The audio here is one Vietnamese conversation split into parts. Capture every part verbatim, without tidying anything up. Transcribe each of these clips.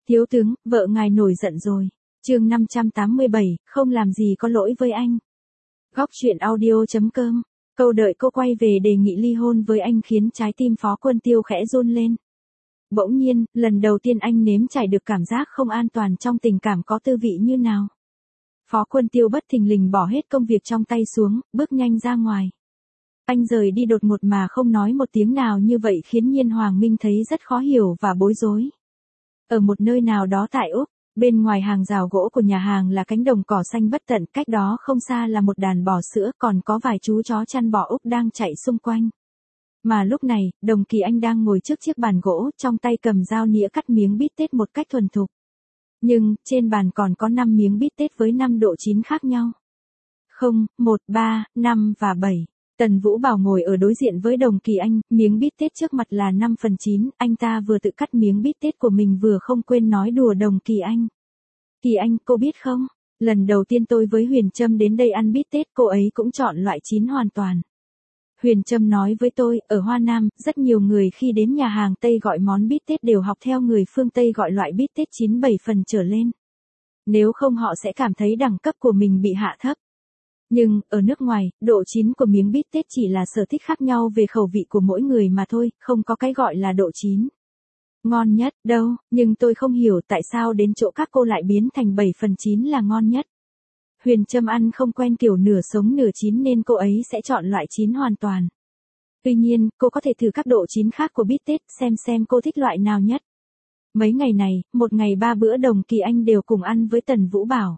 Thiếu tướng, vợ ngài nổi giận rồi. Chương năm trăm tám mươi bảy, không làm gì có lỗi với anh. Góc truyện audio chấm com. Câu đợi cô quay về đề nghị ly hôn với anh khiến trái tim Phó Quân Tiêu khẽ run lên. Bỗng nhiên, lần đầu tiên anh nếm trải được cảm giác không an toàn trong tình cảm có tư vị như nào. Phó Quân Tiêu bất thình lình bỏ hết công việc trong tay xuống, bước nhanh ra ngoài. Anh rời đi đột ngột mà không nói một tiếng nào như vậy khiến Nhiên Hoàng Minh thấy rất khó hiểu và bối rối. Ở một nơi nào đó tại Úc, bên ngoài hàng rào gỗ của nhà hàng là cánh đồng cỏ xanh bất tận, cách đó không xa là một đàn bò sữa, còn có vài chú chó chăn bò Úc đang chạy xung quanh. Mà lúc này, Đồng Kỳ Anh đang ngồi trước chiếc bàn gỗ, trong tay cầm dao nĩa cắt miếng bít tết một cách thuần thục. Nhưng, trên bàn còn có năm miếng bít tết với năm độ chín khác nhau. không, một, ba, năm và bảy. Tần Vũ Bảo ngồi ở đối diện với Đồng Kỳ Anh, miếng bít tết trước mặt là năm phần chín, anh ta vừa tự cắt miếng bít tết của mình vừa không quên nói đùa Đồng Kỳ Anh. Kỳ Anh, cô biết không, lần đầu tiên tôi với Huyền Trâm đến đây ăn bít tết cô ấy cũng chọn loại chín hoàn toàn. Huyền Trâm nói với tôi, ở Hoa Nam, rất nhiều người khi đến nhà hàng Tây gọi món bít tết đều học theo người phương Tây gọi loại bít tết chín bảy phần trở lên. Nếu không họ sẽ cảm thấy đẳng cấp của mình bị hạ thấp. Nhưng, ở nước ngoài, độ chín của miếng bít tết chỉ là sở thích khác nhau về khẩu vị của mỗi người mà thôi, không có cái gọi là độ chín. Ngon nhất, đâu, nhưng tôi không hiểu tại sao đến chỗ các cô lại biến thành bảy phần chín là ngon nhất. Huyền Trâm ăn không quen kiểu nửa sống nửa chín nên cô ấy sẽ chọn loại chín hoàn toàn. Tuy nhiên, cô có thể thử các độ chín khác của bít tết, xem xem cô thích loại nào nhất. Mấy ngày này, một ngày ba bữa Đồng Kỳ Anh đều cùng ăn với Tần Vũ Bảo.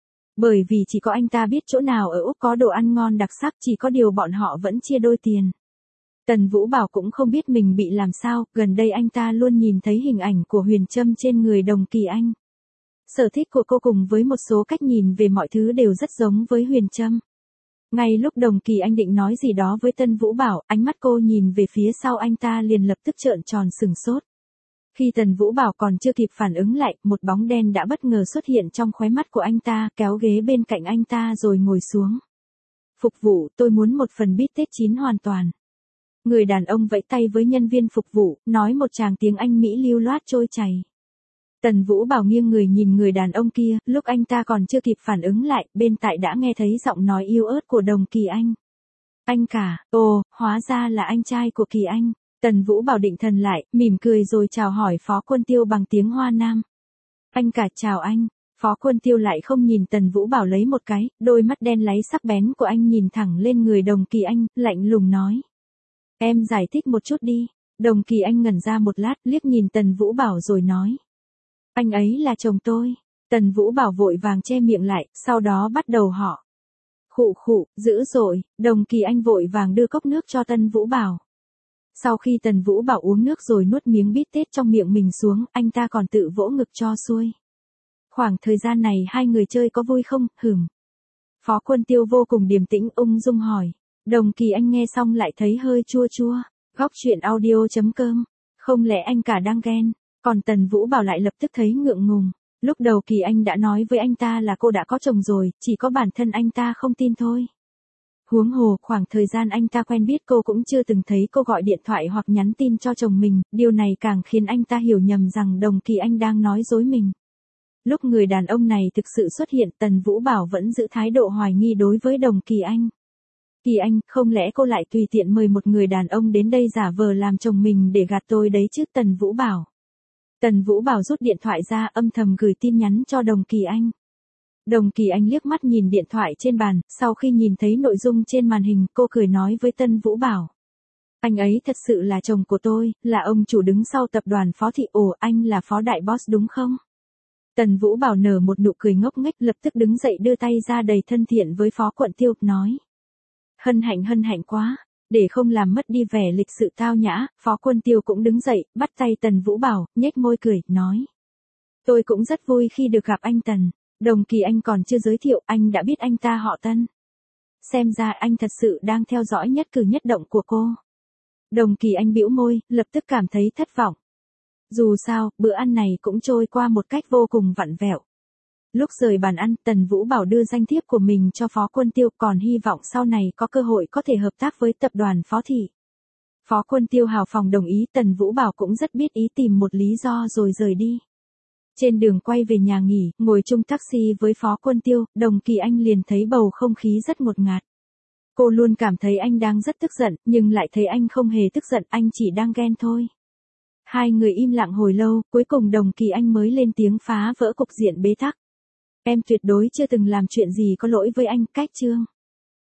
Bởi vì chỉ có anh ta biết chỗ nào ở Úc có đồ ăn ngon đặc sắc, chỉ có điều bọn họ vẫn chia đôi tiền. Tần Vũ Bảo cũng không biết mình bị làm sao, gần đây anh ta luôn nhìn thấy hình ảnh của Huyền Trâm trên người Đồng Kỳ Anh. Sở thích của cô cùng với một số cách nhìn về mọi thứ đều rất giống với Huyền Trâm. Ngay lúc Đồng Kỳ Anh định nói gì đó với Tần Vũ Bảo, ánh mắt cô nhìn về phía sau anh ta liền lập tức trợn tròn sừng sốt. Khi Tần Vũ Bảo còn chưa kịp phản ứng lại, một bóng đen đã bất ngờ xuất hiện trong khóe mắt của anh ta, kéo ghế bên cạnh anh ta rồi ngồi xuống. Phục vụ, tôi muốn một phần bít tết chín hoàn toàn. Người đàn ông vẫy tay với nhân viên phục vụ, nói một tràng tiếng Anh Mỹ lưu loát trôi chảy. Tần Vũ Bảo nghiêng người nhìn người đàn ông kia, lúc anh ta còn chưa kịp phản ứng lại, bên tai đã nghe thấy giọng nói yếu ớt của Đồng Kỳ Anh. Anh cả, ồ, hóa ra là anh trai của Kỳ Anh. Tần Vũ Bảo định thần lại, mỉm cười rồi chào hỏi Phó Quân Tiêu bằng tiếng Hoa Nam. Anh cả chào anh. Phó Quân Tiêu lại không nhìn Tần Vũ Bảo lấy một cái, đôi mắt đen láy sắc bén của anh nhìn thẳng lên người Đồng Kỳ Anh, lạnh lùng nói. Em giải thích một chút đi. Đồng Kỳ Anh ngẩn ra một lát, liếc nhìn Tần Vũ Bảo rồi nói. Anh ấy là chồng tôi. Tần Vũ Bảo vội vàng che miệng lại, sau đó bắt đầu họ. Khụ khụ, dữ dội, Đồng Kỳ Anh vội vàng đưa cốc nước cho Tần Vũ Bảo. Sau khi Tần Vũ Bảo uống nước rồi nuốt miếng bít tết trong miệng mình xuống, anh ta còn tự vỗ ngực cho xuôi. Khoảng thời gian này hai người chơi có vui không, hửm. Phó Quân Tiêu vô cùng điềm tĩnh ung dung hỏi. Đồng Kỳ Anh nghe xong lại thấy hơi chua chua. Góc truyện audio chấm com. Không lẽ anh cả đang ghen? Còn Tần Vũ Bảo lại lập tức thấy ngượng ngùng. Lúc đầu Kỳ Anh đã nói với anh ta là cô đã có chồng rồi, chỉ có bản thân anh ta không tin thôi. Huống hồ, khoảng thời gian anh ta quen biết cô cũng chưa từng thấy cô gọi điện thoại hoặc nhắn tin cho chồng mình, điều này càng khiến anh ta hiểu nhầm rằng Đồng Kỳ Anh đang nói dối mình. Lúc người đàn ông này thực sự xuất hiện, Tần Vũ Bảo vẫn giữ thái độ hoài nghi đối với Đồng Kỳ Anh. Kỳ Anh, không lẽ cô lại tùy tiện mời một người đàn ông đến đây giả vờ làm chồng mình để gạt tôi đấy chứ? Tần Vũ Bảo. Tần Vũ Bảo rút điện thoại ra, âm thầm gửi tin nhắn cho Đồng Kỳ Anh. Đồng Kỳ Anh liếc mắt nhìn điện thoại trên bàn, sau khi nhìn thấy nội dung trên màn hình, cô cười nói với Tần Vũ Bảo. Anh ấy thật sự là chồng của tôi, là ông chủ đứng sau tập đoàn Phó Thị. Ồ, anh là Phó Đại Boss đúng không? Tần Vũ Bảo nở một nụ cười ngốc nghếch, lập tức đứng dậy đưa tay ra đầy thân thiện với Phó Quận Tiêu, nói. Hân hạnh hân hạnh quá. Để không làm mất đi vẻ lịch sự tao nhã, Phó Quân Tiêu cũng đứng dậy, bắt tay Tần Vũ Bảo, nhếch môi cười, nói. Tôi cũng rất vui khi được gặp anh Tần. Đồng Kỳ Anh còn chưa giới thiệu, anh đã biết anh ta họ Tân. Xem ra anh thật sự đang theo dõi nhất cử nhất động của cô. Đồng Kỳ Anh bĩu môi, lập tức cảm thấy thất vọng. Dù sao, bữa ăn này cũng trôi qua một cách vô cùng vặn vẹo. Lúc rời bàn ăn, Tần Vũ Bảo đưa danh thiếp của mình cho Phó Quân Tiêu, còn hy vọng sau này có cơ hội có thể hợp tác với tập đoàn Phó Thị. Phó Quân Tiêu hào phóng đồng ý, Tần Vũ Bảo cũng rất biết ý tìm một lý do rồi rời đi. Trên đường quay về nhà nghỉ, ngồi chung taxi với Phó Quân Tiêu, Đồng Kỳ Anh liền thấy bầu không khí rất ngột ngạt. Cô luôn cảm thấy anh đang rất tức giận, nhưng lại thấy anh không hề tức giận, anh chỉ đang ghen thôi. Hai người im lặng hồi lâu, cuối cùng Đồng Kỳ Anh mới lên tiếng phá vỡ cục diện bế tắc. Em tuyệt đối chưa từng làm chuyện gì có lỗi với anh, cách chương.